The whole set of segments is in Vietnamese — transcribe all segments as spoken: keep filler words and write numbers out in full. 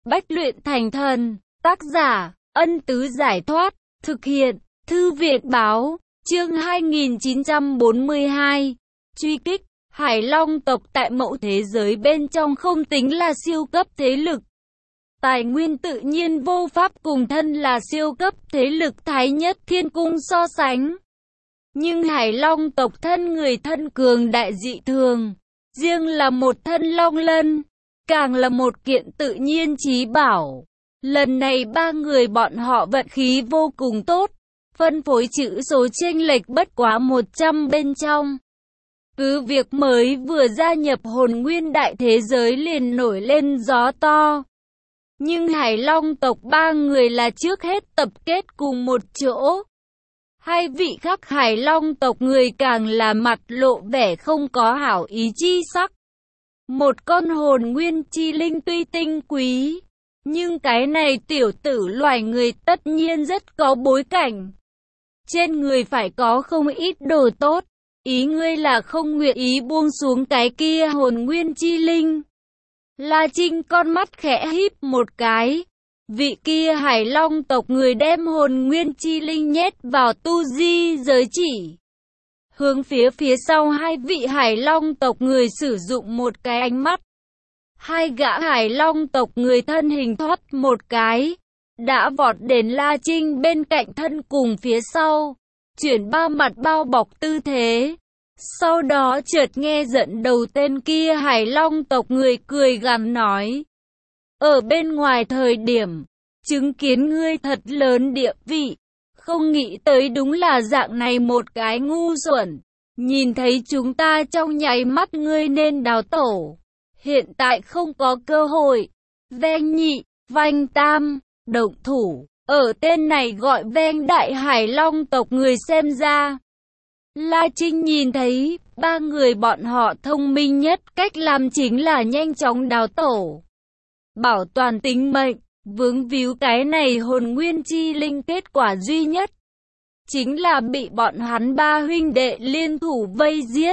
bách luyện thành thần. Tác giả, Ân Tứ Giải Thoát. Thực hiện, Thư viện Báo. Chương hai nghìn chín trăm bốn mươi hai. Truy kích. Hải Long tộc tại mẫu thế giới bên trong không tính là siêu cấp thế lực. Tài nguyên tự nhiên vô pháp cùng thân là siêu cấp thế lực Thái Nhất Thiên Cung so sánh. Nhưng Hải Long tộc thân người thân cường đại dị thường. Riêng là một thân long lân, càng là một kiện tự nhiên chí bảo. Lần này ba người bọn họ vận khí vô cùng tốt, phân phối chữ số chênh lệch bất quá một trăm bên trong. Cứ việc mới vừa gia nhập hồn nguyên đại thế giới liền nổi lên gió to. Nhưng Hải Long tộc ba người là trước hết tập kết cùng một chỗ. Hai vị khác Hải Long tộc người càng là mặt lộ vẻ không có hảo ý chi sắc. Một con hồn nguyên chi linh tuy tinh quý, nhưng cái này tiểu tử loài người tất nhiên rất có bối cảnh. Trên người phải có không ít đồ tốt. Ý ngươi là không nguyện ý buông xuống cái kia hồn nguyên chi linh. La Trinh con mắt khẽ híp một cái. Vị kia Hải Long tộc người đem hồn nguyên chi linh nhét vào tu di giới chỉ. Hướng phía phía sau hai vị Hải Long tộc người sử dụng một cái ánh mắt. Hai gã Hải Long tộc người thân hình thoát một cái. Đã vọt đến La Trinh bên cạnh thân cùng phía sau. Chuyển ba mặt bao bọc tư thế. Sau đó chợt nghe giận đầu tên kia Hải Long tộc người cười gằn nói. Ở bên ngoài thời điểm, chứng kiến ngươi thật lớn địa vị. Không nghĩ tới đúng là dạng này một cái ngu xuẩn. Nhìn thấy chúng ta trong nháy mắt ngươi nên đào tổ. Hiện tại không có cơ hội. Veng nhị, vanh tam, động thủ. Ở tên này gọi Veng đại Hải Long tộc người xem ra. La Trinh nhìn thấy, ba người bọn họ thông minh nhất cách làm chính là nhanh chóng đào tổ. Bảo toàn tính mệnh, vướng víu cái này hồn nguyên chi linh kết quả duy nhất. Chính là bị bọn hắn ba huynh đệ liên thủ vây giết.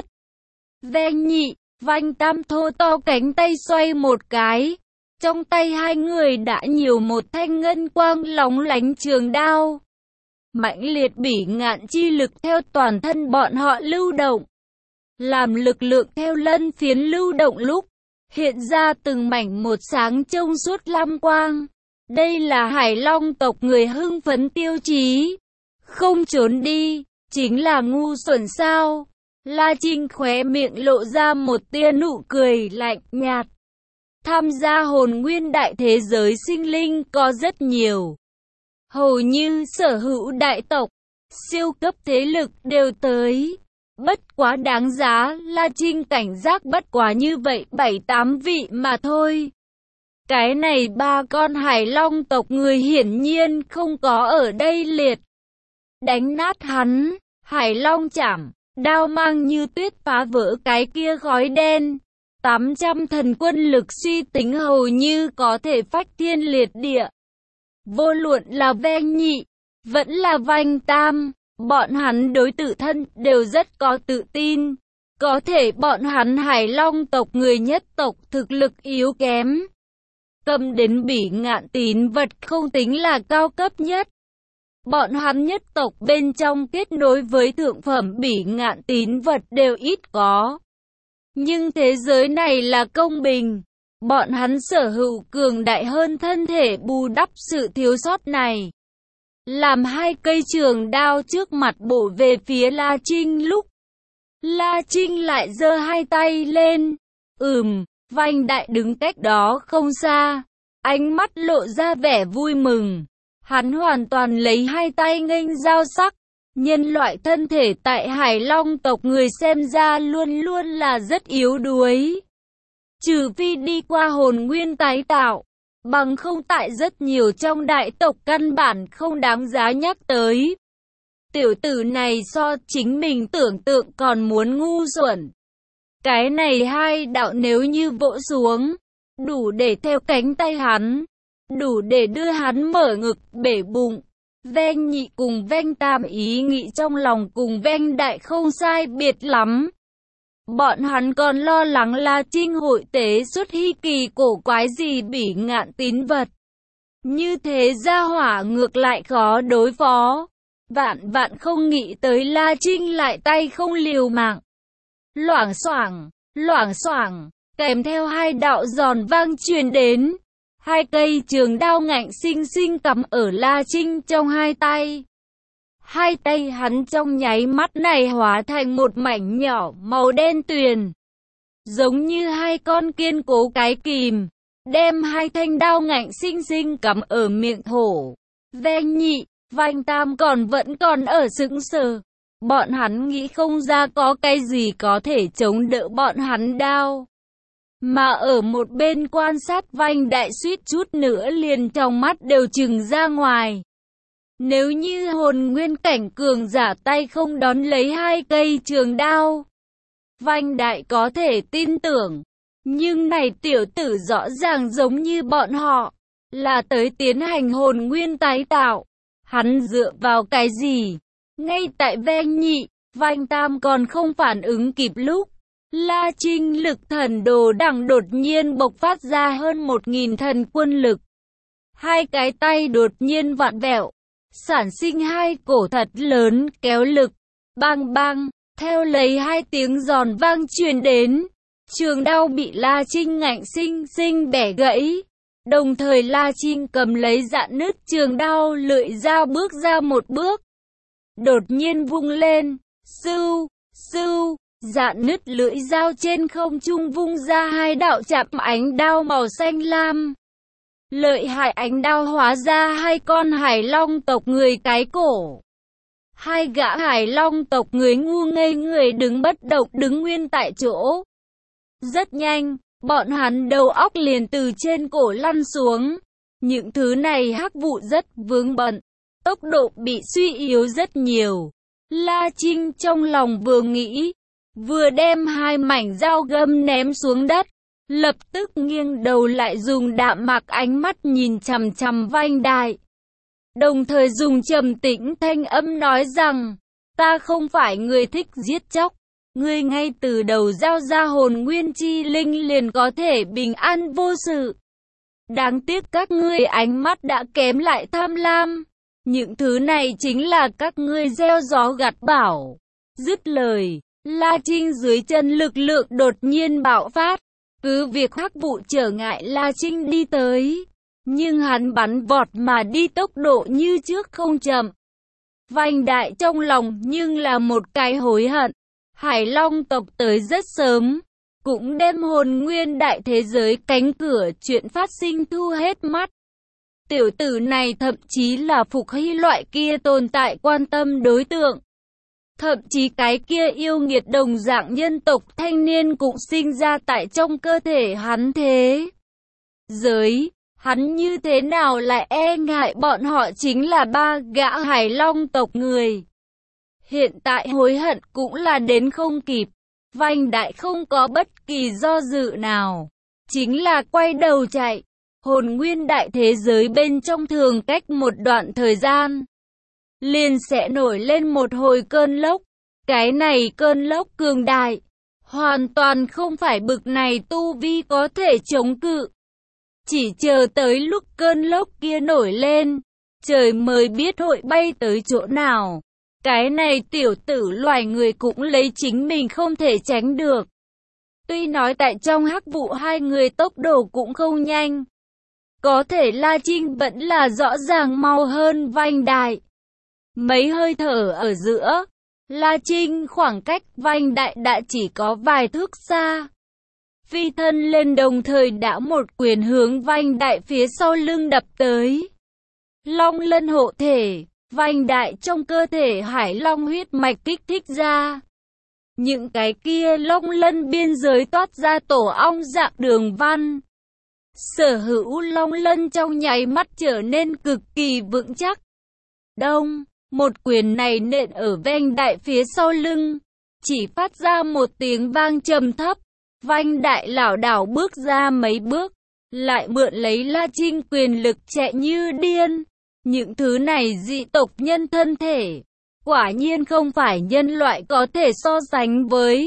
Veng nhị, vanh tam thô to cánh tay xoay một cái. Trong tay hai người đã nhiều một thanh ngân quang lóng lánh trường đao. Mãnh liệt bỉ ngạn chi lực theo toàn thân bọn họ lưu động. Làm lực lượng theo lân phiến lưu động lúc, hiện ra từng mảnh một sáng trong suốt lam quang. Đây là Hải Long tộc người hưng phấn tiêu chí. Không trốn đi, chính là ngu xuẩn sao? La Trinh khóe miệng lộ ra một tia nụ cười lạnh nhạt. Tham gia hồn nguyên đại thế giới sinh linh có rất nhiều. Hầu như sở hữu đại tộc, siêu cấp thế lực đều tới. Bất quá đáng giá, La Trinh cảnh giác bất quá như vậy bảy tám vị mà thôi. Cái này ba con Hải Long tộc người hiển nhiên không có ở đây liệt. Đánh nát hắn, Hải Long chảm, đao mang như tuyết phá vỡ cái kia khói đen. tám trăm thần quân lực suy tính hầu như có thể phách thiên liệt địa. Vô luận là Veng nhị, vẫn là Vanh tam, bọn hắn đối tự thân đều rất có tự tin. Có thể bọn hắn Hải Long tộc người nhất tộc thực lực yếu kém. Cầm đến bỉ ngạn tín vật không tính là cao cấp nhất. Bọn hắn nhất tộc bên trong kết nối với thượng phẩm bỉ ngạn tín vật đều ít có. Nhưng thế giới này là công bình. Bọn hắn sở hữu cường đại hơn thân thể bù đắp sự thiếu sót này. Làm hai cây trường đao trước mặt bổ về phía La Trinh lúc. La Trinh lại giơ hai tay lên. Ừm, Vanh đại đứng cách đó không xa. Ánh mắt lộ ra vẻ vui mừng. Hắn hoàn toàn lấy hai tay nghênh giao sắc. Nhân loại thân thể tại Hải Long tộc người xem ra luôn luôn là rất yếu đuối. Trừ phi đi qua hồn nguyên tái tạo, bằng không tại rất nhiều trong đại tộc căn bản không đáng giá nhắc tới. Tiểu tử này so chính mình tưởng tượng còn muốn ngu xuẩn. Cái này hai đạo nếu như vỗ xuống, đủ để theo cánh tay hắn, đủ để đưa hắn mở ngực, bể bụng. Veng nhị cùng Veng tam ý nghĩ trong lòng cùng Veng đại không sai biệt lắm. Bọn hắn còn lo lắng La Trinh hội tế xuất hy kỳ cổ quái gì bỉ ngạn tín vật. Như thế gia hỏa ngược lại khó đối phó. Vạn vạn không nghĩ tới La Trinh lại tay không liều mạng. Loảng xoảng, loảng xoảng, kèm theo hai đạo giòn vang truyền đến. Hai cây trường đao ngạnh xinh xinh cắm ở La Trinh trong hai tay. Hai tay hắn trong nháy mắt này hóa thành một mảnh nhỏ màu đen tuyền. Giống như hai con kiên cố cái kìm. Đem hai thanh đao ngạnh xinh xinh cắm ở miệng hổ. Veng nhị, Vành Tam còn vẫn còn ở sững sờ. Bọn hắn nghĩ không ra có cái gì có thể chống đỡ bọn hắn đao. Mà ở một bên quan sát Vành Đại suýt chút nữa liền trong mắt đều trừng ra ngoài. Nếu như hồn nguyên cảnh cường giả tay không đón lấy hai cây trường đao, Vành Đại có thể tin tưởng. Nhưng này tiểu tử rõ ràng giống như bọn họ, là tới tiến hành hồn nguyên tái tạo. Hắn dựa vào cái gì? Ngay tại Veng nhị, Vành Tam còn không phản ứng kịp lúc, La Trinh lực thần đồ đẳng đột nhiên bộc phát ra hơn một nghìn thần quân lực. Hai cái tay đột nhiên vặn vẹo, sản sinh hai cổ thật lớn kéo lực, bang bang, theo lấy hai tiếng giòn vang truyền đến. Trường đao bị La Trinh ngạnh xinh xinh bẻ gãy. Đồng thời La Trinh cầm lấy dạn nứt trường đao lưỡi dao bước ra một bước. Đột nhiên vung lên, sưu, sưu, dạn nứt lưỡi dao trên không trung vung ra hai đạo chạm ánh đao màu xanh lam. Lợi hại ánh đao hóa ra hai con hải long tộc người cái cổ. Hai gã hải long tộc người ngu ngây người đứng bất động đứng nguyên tại chỗ. Rất nhanh, bọn hắn đầu óc liền từ trên cổ lăn xuống. Những thứ này hắc vụ rất vướng bận, tốc độ bị suy yếu rất nhiều. La Trinh trong lòng vừa nghĩ, vừa đem hai mảnh dao găm ném xuống đất, lập tức nghiêng đầu lại dùng đạm mạc ánh mắt nhìn chằm chằm Vành Đại. Đồng thời dùng trầm tĩnh thanh âm nói rằng, ta không phải người thích giết chóc. Ngươi ngay từ đầu giao ra hồn nguyên chi linh liền có thể bình an vô sự. Đáng tiếc các ngươi ánh mắt đã kém lại tham lam. Những thứ này chính là các ngươi gieo gió gặt bão. Dứt lời, La Trinh dưới chân lực lượng đột nhiên bạo phát. Cứ việc hắc vụ trở ngại La Trinh đi tới, nhưng hắn bắn vọt mà đi tốc độ như trước không chậm. Vành Đại trong lòng nhưng là một cái hối hận. Hải Long tộc tới rất sớm, cũng đem hồn nguyên đại thế giới cánh cửa chuyện phát sinh thu hết mắt. Tiểu tử này thậm chí là phục hy loại kia tồn tại quan tâm đối tượng. Thậm chí cái kia yêu nghiệt đồng dạng nhân tộc thanh niên cũng sinh ra tại trong cơ thể hắn thế. Giới, hắn như thế nào lại e ngại bọn họ chính là ba gã Hải Long tộc người. Hiện tại hối hận cũng là đến không kịp. Vành Đại không có bất kỳ do dự nào, chính là quay đầu chạy. Hồn nguyên đại thế giới bên trong thường cách một đoạn thời gian, liền sẽ nổi lên một hồi cơn lốc. Cái này cơn lốc cường đại, hoàn toàn không phải bực này tu vi có thể chống cự. Chỉ chờ tới lúc cơn lốc kia nổi lên, trời mới biết hội bay tới chỗ nào. Cái này tiểu tử loài người cũng lấy chính mình không thể tránh được. Tuy nói tại trong hắc vụ hai người tốc độ cũng không nhanh, có thể La Trinh vẫn là rõ ràng mau hơn Vành Đại. Mấy hơi thở ở giữa, La Trinh khoảng cách Vành Đại đã chỉ có vài thước xa. Phi thân lên đồng thời đã một quyền hướng Vành Đại phía sau lưng đập tới. Long lân hộ thể, Vành Đại trong cơ thể hải long huyết mạch kích thích ra. Những cái kia long lân biên giới toát ra tổ ong dạng đường văn. Sở hữu long lân trong nháy mắt trở nên cực kỳ vững chắc. Đông, một quyền này nện ở Vành Đại phía sau lưng, chỉ phát ra một tiếng vang trầm thấp. Vành Đại lảo đảo bước ra mấy bước, lại mượn lấy La Trinh quyền lực chạy như điên. Những thứ này dị tộc nhân thân thể, quả nhiên không phải nhân loại có thể so sánh với.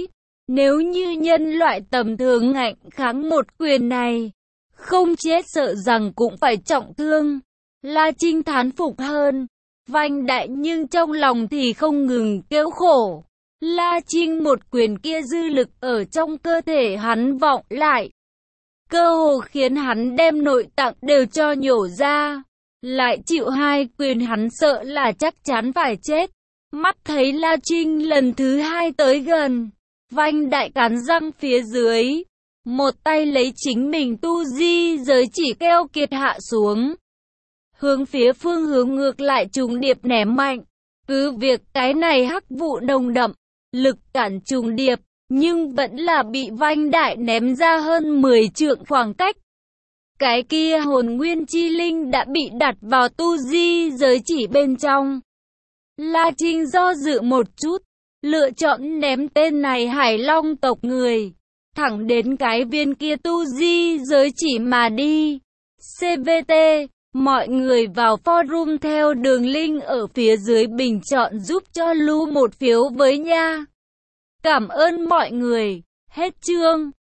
Nếu như nhân loại tầm thường ngạnh kháng một quyền này, không chết sợ rằng cũng phải trọng thương. La Trinh thán phục hơn Vanh Đại, nhưng trong lòng thì không ngừng kêu khổ. La Trinh một quyền kia dư lực ở trong cơ thể hắn vọng lại, cơ hồ khiến hắn đem nội tạng đều cho nhổ ra. Lại chịu hai quyền, hắn sợ là chắc chắn phải chết. Mắt thấy La Trinh lần thứ hai tới gần, Vanh Đại cắn răng phía dưới, một tay lấy chính mình tu di giới chỉ keo kiệt hạ xuống, hướng phía phương hướng ngược lại trùng điệp ném mạnh. Cứ việc cái này hắc vụ nồng đậm, lực cản trùng điệp, nhưng vẫn là bị Vanh Đại ném ra hơn mười trượng khoảng cách. Cái kia hồn nguyên chi linh đã bị đặt vào tu di giới chỉ bên trong. La Trinh do dự một chút, lựa chọn ném tên này Hải Long tộc người thẳng đến cái viên kia tu di giới chỉ mà đi. xê vê tê, mọi người vào forum theo đường link ở phía dưới bình chọn giúp cho Lu một phiếu với nha. Cảm ơn mọi người. Hết chương.